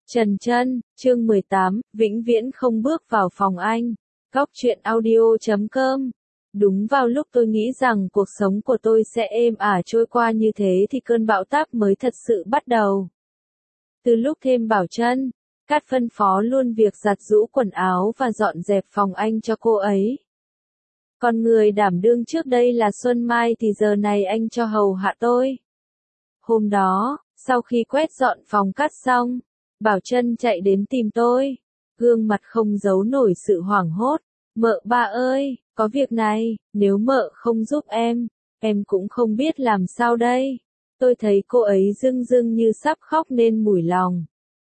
Trần Chân, chương 18, vĩnh viễn không bước vào phòng anh. Góc truyện audio.com. Đúng vào lúc tôi nghĩ rằng cuộc sống của tôi sẽ êm ả trôi qua như thế thì cơn bão táp mới thật sự bắt đầu. Từ lúc thêm Bảo Trân, Cát phân phó luôn việc giặt giũ quần áo và dọn dẹp phòng anh cho cô ấy. Còn người đảm đương trước đây là Xuân Mai thì giờ này anh cho hầu hạ tôi. Hôm đó, sau khi quét dọn phòng Cát xong, Bảo Trân chạy đến tìm tôi, gương mặt không giấu nổi sự hoảng hốt. Mợ ba ơi, có việc này, nếu mợ không giúp em cũng không biết làm sao đây. Tôi thấy cô ấy rưng rưng như sắp khóc nên mủi lòng.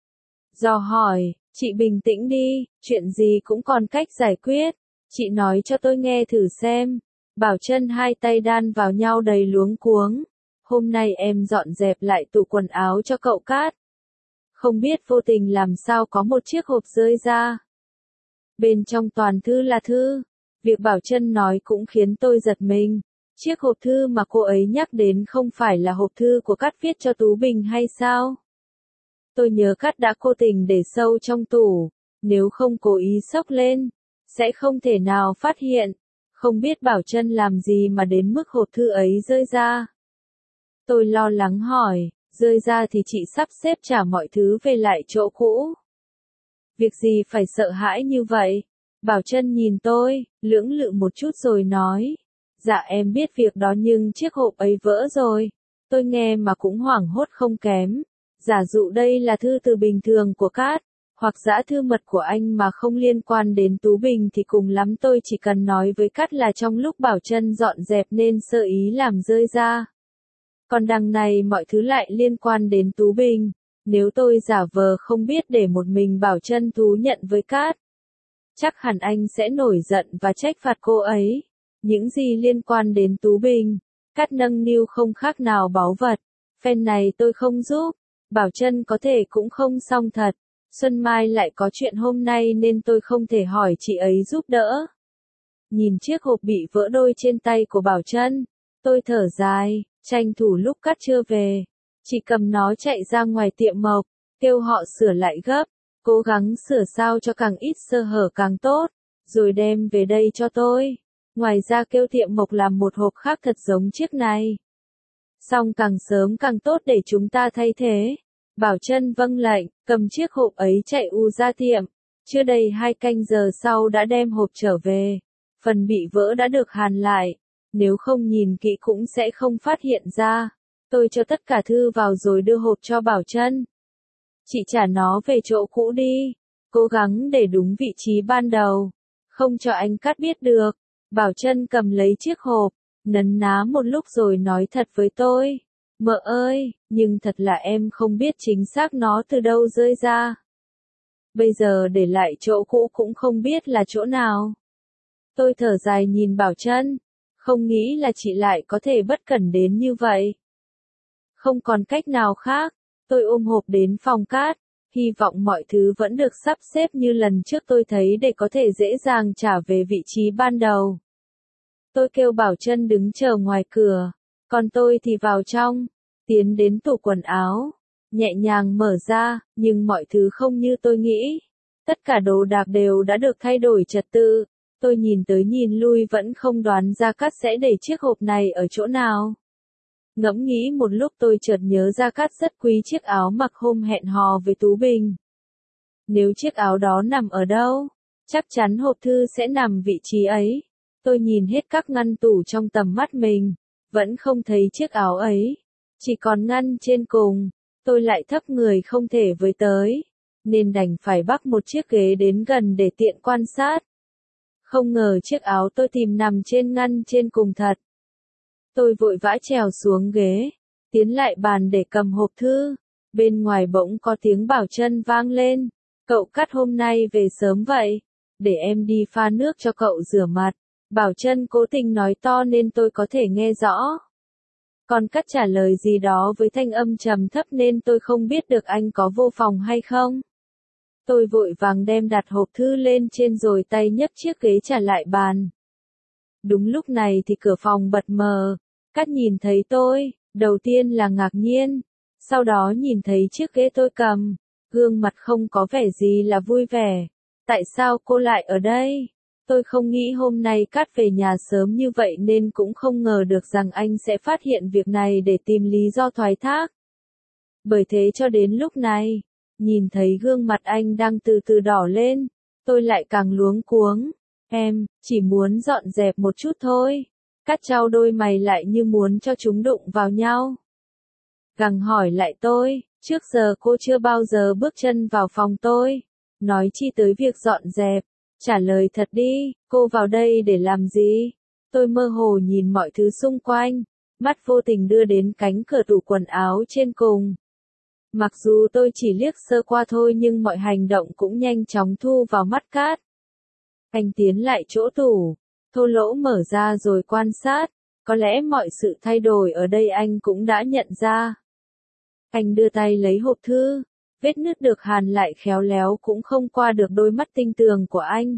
Dò hỏi, chị bình tĩnh đi, chuyện gì cũng còn cách giải quyết. Chị nói cho tôi nghe thử xem. Bảo Trân hai tay đan vào nhau đầy luống cuống. Hôm nay em dọn dẹp lại tủ quần áo cho cậu Cát. Không biết vô tình làm sao có một chiếc hộp rơi ra. Bên trong toàn thư là thư. Việc Bảo Trân nói cũng khiến tôi giật mình. Chiếc hộp thư mà cô ấy nhắc đến không phải là hộp thư của Cát viết cho Tú Bình hay sao? Tôi nhớ Cát đã cố tình để sâu trong tủ. Nếu không cố ý xốc lên, sẽ không thể nào phát hiện. Không biết Bảo Trân làm gì mà đến mức hộp thư ấy rơi ra. Tôi lo lắng hỏi. Rơi ra thì chị sắp xếp trả mọi thứ về lại chỗ cũ. Việc gì phải sợ hãi như vậy? Bảo Trân nhìn tôi, lưỡng lự một chút rồi nói. Dạ em biết việc đó nhưng chiếc hộp ấy vỡ rồi. Tôi nghe mà cũng hoảng hốt không kém. Giả dụ đây là thư từ bình thường của Cát, hoặc dã thư mật của anh mà không liên quan đến Tú Bình thì cùng lắm tôi chỉ cần nói với Cát là trong lúc Bảo Trân dọn dẹp nên sơ ý làm rơi ra. Còn đằng này mọi thứ lại liên quan đến Tú Bình. Nếu tôi giả vờ không biết để một mình Bảo Trân thú nhận với Cát, chắc hẳn anh sẽ nổi giận và trách phạt cô ấy. Những gì liên quan đến Tú Bình, Cát nâng niu không khác nào báu vật. Phen này tôi không giúp, Bảo Trân có thể cũng không xong thật. Xuân Mai lại có chuyện hôm nay nên tôi không thể hỏi chị ấy giúp đỡ. Nhìn chiếc hộp bị vỡ đôi trên tay của Bảo Trân, tôi thở dài. Tranh thủ lúc Cát chưa về, chị cầm nó chạy ra ngoài tiệm mộc, kêu họ sửa lại gấp, cố gắng sửa sao cho càng ít sơ hở càng tốt, rồi đem về đây cho tôi. Ngoài ra kêu tiệm mộc làm một hộp khác thật giống chiếc này. Xong càng sớm càng tốt để chúng ta thay thế. Bảo Trân vâng lệnh, cầm chiếc hộp ấy chạy ra tiệm. Chưa đầy 2 canh giờ sau đã đem hộp trở về. Phần bị vỡ đã được hàn lại. Nếu không nhìn kỹ cũng sẽ không phát hiện ra. Tôi cho tất cả thư vào rồi đưa hộp cho Bảo Trân. Chị trả nó về chỗ cũ đi. Cố gắng để đúng vị trí ban đầu. Không cho anh Cát biết được. Bảo Trân cầm lấy chiếc hộp, nấn ná một lúc rồi nói thật với tôi. Mợ ơi, nhưng thật là em không biết chính xác nó từ đâu rơi ra. Bây giờ để lại chỗ cũ cũng không biết là chỗ nào. Tôi thở dài nhìn Bảo Trân. Không nghĩ là chị lại có thể bất cẩn đến như vậy. Không còn cách nào khác, tôi ôm hộp đến phòng Cát, hy vọng mọi thứ vẫn được sắp xếp như lần trước tôi thấy để có thể dễ dàng trả về vị trí ban đầu. Tôi kêu Bảo Trân đứng chờ ngoài cửa, còn tôi thì vào trong, tiến đến tủ quần áo, nhẹ nhàng mở ra, nhưng mọi thứ không như tôi nghĩ. Tất cả đồ đạc đều đã được thay đổi trật tự. Tôi nhìn tới nhìn lui vẫn không đoán ra Cát sẽ để chiếc hộp này ở chỗ nào. Ngẫm nghĩ một lúc tôi chợt nhớ ra Cát rất quý chiếc áo mặc hôm hẹn hò với Tú Bình. Nếu chiếc áo đó nằm ở đâu, chắc chắn hộp thư sẽ nằm vị trí ấy. Tôi nhìn hết các ngăn tủ trong tầm mắt mình, vẫn không thấy chiếc áo ấy. Chỉ còn ngăn trên cùng, tôi lại thấp người không thể với tới, nên đành phải bắc một chiếc ghế đến gần để tiện quan sát. Không ngờ chiếc áo tôi tìm nằm trên ngăn trên cùng thật. Tôi vội vã trèo xuống ghế, tiến lại bàn để cầm hộp thư. Bên ngoài bỗng có tiếng Bảo Trân vang lên. Cậu Cát hôm nay về sớm vậy? Để em đi pha nước cho cậu rửa mặt. Bảo Trân cố tình nói to nên tôi có thể nghe rõ. Còn Cát trả lời gì đó với thanh âm trầm thấp nên tôi không biết được anh có vô phòng hay không. Tôi vội vàng đem đặt hộp thư lên trên rồi tay nhấc chiếc ghế trả lại bàn. Đúng lúc này thì cửa phòng bật mở. Cát nhìn thấy tôi, đầu tiên là ngạc nhiên, sau đó nhìn thấy chiếc ghế tôi cầm, gương mặt không có vẻ gì là vui vẻ. Tại sao cô lại ở đây? Tôi không nghĩ hôm nay Cát về nhà sớm như vậy nên cũng không ngờ được rằng anh sẽ phát hiện việc này để tìm lý do thoái thác. Bởi thế cho đến lúc này, nhìn thấy gương mặt anh đang từ từ đỏ lên, tôi lại càng luống cuống. Em, chỉ muốn dọn dẹp một chút thôi. Cát chau đôi mày lại như muốn cho chúng đụng vào nhau. Gằng hỏi lại tôi, trước giờ cô chưa bao giờ bước chân vào phòng tôi. Nói chi tới việc dọn dẹp. Trả lời thật đi, cô vào đây để làm gì? Tôi mơ hồ nhìn mọi thứ xung quanh, mắt vô tình đưa đến cánh cửa tủ quần áo trên cùng. Mặc dù tôi chỉ liếc sơ qua thôi nhưng mọi hành động cũng nhanh chóng thu vào mắt Cát. Anh tiến lại chỗ tủ, thô lỗ mở ra rồi quan sát, có lẽ mọi sự thay đổi ở đây anh cũng đã nhận ra. Anh đưa tay lấy hộp thư, vết nứt được hàn lại khéo léo cũng không qua được đôi mắt tinh tường của anh.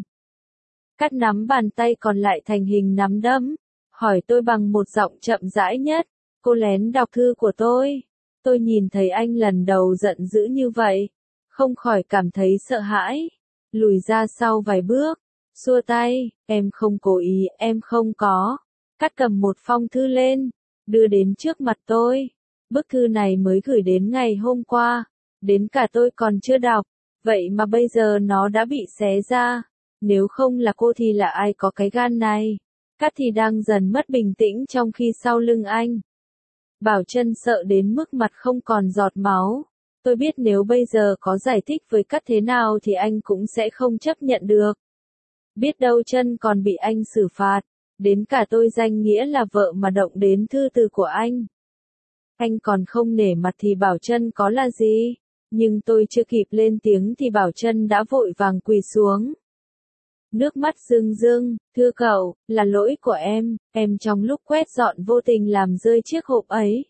Cát nắm bàn tay còn lại thành hình nắm đấm, hỏi tôi bằng một giọng chậm rãi nhất, cô lén đọc thư của tôi. Tôi nhìn thấy anh lần đầu giận dữ như vậy, không khỏi cảm thấy sợ hãi, lùi ra sau vài bước, xua tay, em không cố ý, em không có. Cát cầm một phong thư lên, đưa đến trước mặt tôi. Bức thư này mới gửi đến ngày hôm qua, đến cả tôi còn chưa đọc, vậy mà bây giờ nó đã bị xé ra. Nếu không là cô thì là ai có cái gan này? Cát thì đang dần mất bình tĩnh trong khi sau lưng anh. Bảo Trân sợ đến mức mặt không còn giọt máu. Tôi biết nếu bây giờ có giải thích với Cát thế nào thì anh cũng sẽ không chấp nhận được. Biết đâu Trân còn bị anh xử phạt, đến cả tôi danh nghĩa là vợ mà động đến thư từ của anh. Anh còn không nể mặt thì Bảo Trân có là gì? Nhưng tôi chưa kịp lên tiếng thì Bảo Trân đã vội vàng quỳ xuống. Nước mắt rưng rưng, thưa cậu, là lỗi của em trong lúc quét dọn vô tình làm rơi chiếc hộp ấy.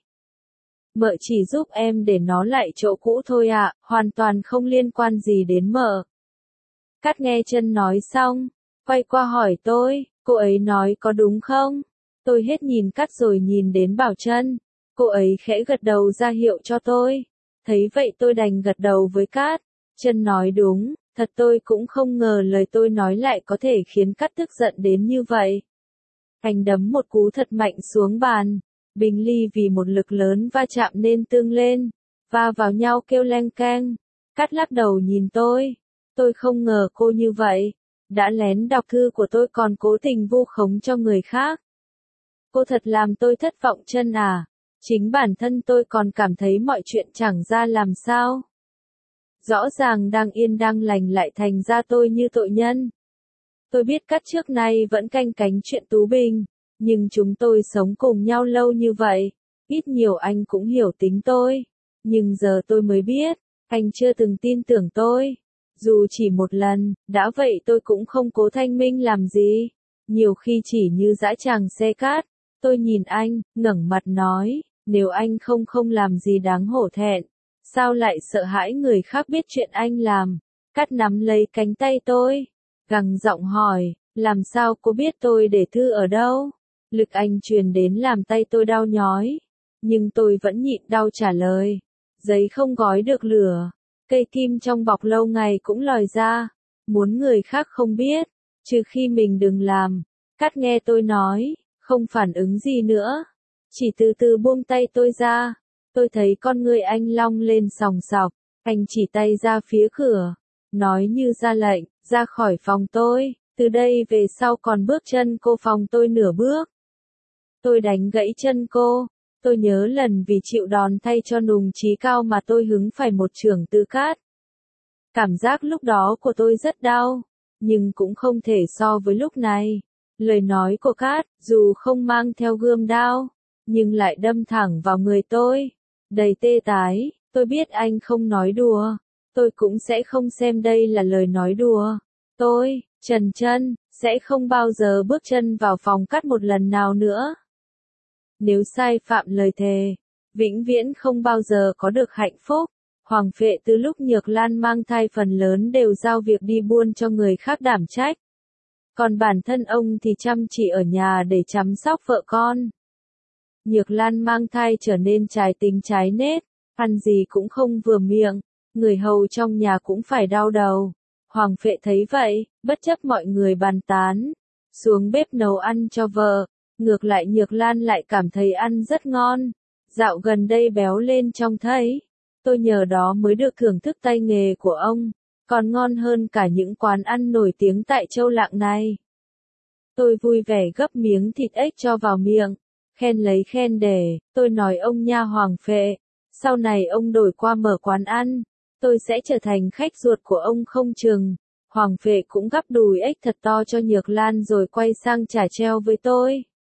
Mợ chỉ giúp em để nó lại chỗ cũ thôi ạ, hoàn toàn không liên quan gì đến mợ. Cát nghe Trân nói xong, quay qua hỏi tôi, cô ấy nói có đúng không? Tôi hết nhìn Cát rồi nhìn đến Bảo Trân, cô ấy khẽ gật đầu ra hiệu cho tôi. Thấy vậy tôi đành gật đầu với Cát. Trân nói đúng, thật tôi cũng không ngờ lời tôi nói lại có thể khiến Cát tức giận đến như vậy. Anh đấm một cú thật mạnh xuống bàn, bình ly vì một lực lớn va chạm nên tương lên, va vào nhau kêu leng keng. Cát lắc đầu nhìn tôi không ngờ cô như vậy, đã lén đọc thư của tôi còn cố tình vu khống cho người khác. Cô thật làm tôi thất vọng Trân à, chính bản thân tôi còn cảm thấy mọi chuyện chẳng ra làm sao. Rõ ràng đang yên đang lành lại thành ra tôi như tội nhân. Tôi biết Cát trước nay vẫn canh cánh chuyện Tú Bình, nhưng chúng tôi sống cùng nhau lâu như vậy, ít nhiều anh cũng hiểu tính tôi. Nhưng giờ tôi mới biết, anh chưa từng tin tưởng tôi. Dù chỉ một lần, đã vậy tôi cũng không cố thanh minh làm gì. Nhiều khi chỉ như dã tràng xe cát, tôi nhìn anh, ngẩng mặt nói, nếu anh không làm gì đáng hổ thẹn, sao lại sợ hãi người khác biết chuyện anh làm? Cát nắm lấy cánh tay tôi, gằn giọng hỏi, làm sao cô biết tôi để thư ở đâu? Lực anh truyền đến làm tay tôi đau nhói, nhưng tôi vẫn nhịn đau trả lời, giấy không gói được lửa, cây kim trong bọc lâu ngày cũng lòi ra, muốn người khác không biết, trừ khi mình đừng làm. Cát nghe tôi nói, không phản ứng gì nữa, chỉ từ từ buông tay tôi ra. Tôi thấy con người anh long lên sòng sọc, anh chỉ tay ra phía cửa, nói như ra lệnh, ra khỏi phòng tôi, từ đây về sau còn bước chân cô phòng tôi nửa bước. Tôi đánh gãy chân cô, tôi nhớ lần vì chịu đòn thay cho nùng chí cao mà tôi hứng phải một chưởng từ Cát. Cảm giác lúc đó của tôi rất đau, nhưng cũng không thể so với lúc này. Lời nói của Cát, dù không mang theo gươm đao, nhưng lại đâm thẳng vào người tôi, đầy tê tái. Tôi biết anh không nói đùa, tôi cũng sẽ không xem đây là lời nói đùa. Tôi, Trần Trân, sẽ không bao giờ bước chân vào phòng Cát một lần nào nữa. Nếu sai phạm lời thề, vĩnh viễn không bao giờ có được hạnh phúc. Hoàng Phệ từ lúc Nhược Lan mang thai phần lớn đều giao việc đi buôn cho người khác đảm trách. Còn bản thân ông thì chăm chỉ ở nhà để chăm sóc vợ con. Nhược Lan mang thai trở nên trái tính trái nết, ăn gì cũng không vừa miệng, người hầu trong nhà cũng phải đau đầu. Hoàng Phệ thấy vậy, bất chấp mọi người bàn tán, xuống bếp nấu ăn cho vợ. Ngược lại Nhược Lan lại cảm thấy ăn rất ngon. Dạo gần đây béo lên trông thấy. Tôi nhờ đó mới được thưởng thức tay nghề của ông, còn ngon hơn cả những quán ăn nổi tiếng tại Châu Lạng này. Tôi vui vẻ gấp miếng thịt ếch cho vào miệng, khen lấy khen để, tôi nói ông nha Hoàng Phệ, sau này ông đổi qua mở quán ăn, tôi sẽ trở thành khách ruột của ông không chừng. Hoàng Phệ cũng gắp đùi ếch thật to cho Nhược Lan rồi quay sang chả treo với tôi.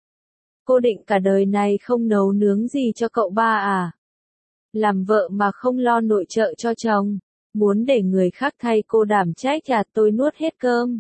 Cô định cả đời này không nấu nướng gì cho cậu ba à? Làm vợ mà không lo nội trợ cho chồng, muốn để người khác thay cô đảm trách à? Tôi nuốt hết cơm.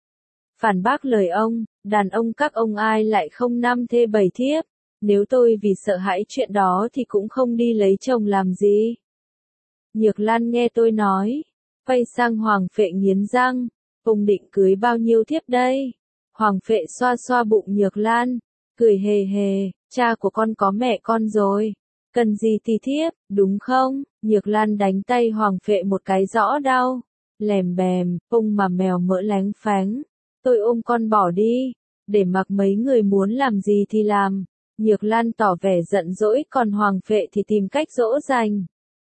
Phản bác lời ông, đàn ông các ông ai lại không năm thê bảy thiếp, nếu tôi vì sợ hãi chuyện đó thì cũng không đi lấy chồng làm gì. Nhược Lan nghe tôi nói, quay sang Hoàng Phệ nghiến răng, ông định cưới bao nhiêu thiếp đây? Hoàng Phệ xoa xoa bụng Nhược Lan, cười hề hề, cha của con có mẹ con rồi, cần gì thì thiếp, đúng không? Nhược Lan đánh tay Hoàng Phệ một cái rõ đau, lèm bèm, ông mà mèo mỡ lánh phánh, tôi ôm con bỏ đi, để mặc mấy người muốn làm gì thì làm. Nhược Lan tỏ vẻ giận dỗi, còn Hoàng Phệ thì tìm cách dỗ dành.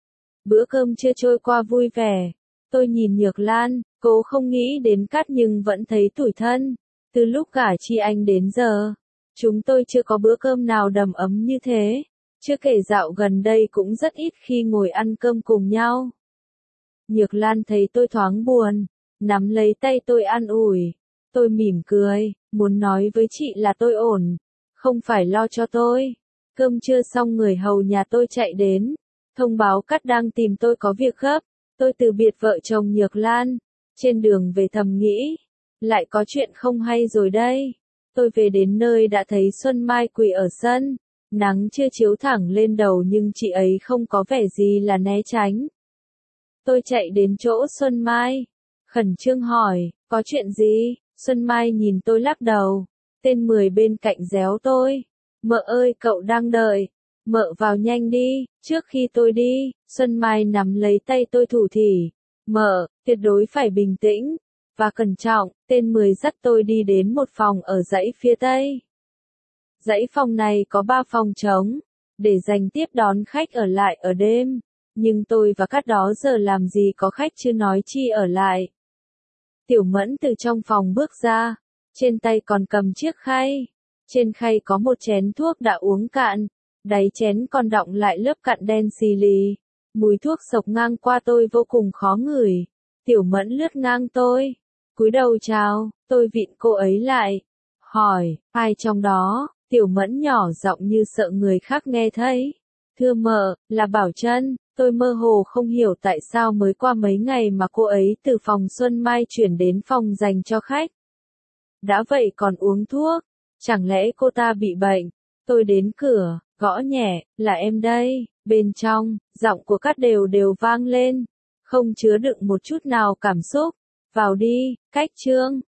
Bữa cơm chưa trôi qua vui vẻ, tôi nhìn Nhược Lan, cố không nghĩ đến Cát nhưng vẫn thấy tủi thân. Từ lúc gả Chi Anh đến giờ, chúng tôi chưa có bữa cơm nào đầm ấm như thế. Chưa kể dạo gần đây cũng rất ít khi ngồi ăn cơm cùng nhau. Nhược Lan thấy tôi thoáng buồn, nắm lấy tay tôi an ủi. Tôi mỉm cười, muốn nói với chị là tôi ổn, không phải lo cho tôi. Cơm trưa xong người hầu nhà tôi chạy đến, thông báo Cát đang tìm tôi có việc gấp. Tôi từ biệt vợ chồng Nhược Lan, trên đường về thầm nghĩ, lại có chuyện không hay rồi đây. Tôi về đến nơi đã thấy Xuân Mai quỳ ở sân, nắng chưa chiếu thẳng lên đầu nhưng chị ấy không có vẻ gì là né tránh. Tôi chạy đến chỗ Xuân Mai, khẩn trương hỏi, có chuyện gì? Xuân Mai nhìn tôi lắc đầu, tên 10 bên cạnh réo tôi, mợ ơi cậu đang đợi, mợ vào nhanh đi, trước khi tôi đi. Xuân Mai nắm lấy tay tôi thủ thỉ, mợ, tuyệt đối phải bình tĩnh và cẩn trọng. Tên 10 dắt tôi đi đến một phòng ở dãy phía tây. Dãy phòng này có 3 phòng trống, để dành tiếp đón khách ở lại ở đêm, nhưng tôi và Cát đó giờ làm gì có khách chứ nói chi ở lại. Tiểu Mẫn từ trong phòng bước ra, trên tay còn cầm chiếc khay, trên khay có một chén thuốc đã uống cạn, đáy chén còn đọng lại lớp cặn đen xì lì, mùi thuốc xộc ngang qua tôi vô cùng khó ngửi. Tiểu Mẫn lướt ngang tôi, cúi đầu chào, tôi vịn cô ấy lại, hỏi, ai trong đó? Tiểu Mẫn nhỏ giọng như sợ người khác nghe thấy, thưa mợ, là Bảo Trân. Tôi mơ hồ không hiểu tại sao mới qua mấy ngày mà cô ấy từ phòng Xuân Mai chuyển đến phòng dành cho khách. Đã vậy còn uống thuốc, chẳng lẽ cô ta bị bệnh? Tôi đến cửa, gõ nhẹ, là em đây. Bên trong, giọng của Cát đều đều vang lên, không chứa đựng một chút nào cảm xúc. Vào đi, Cách Trương.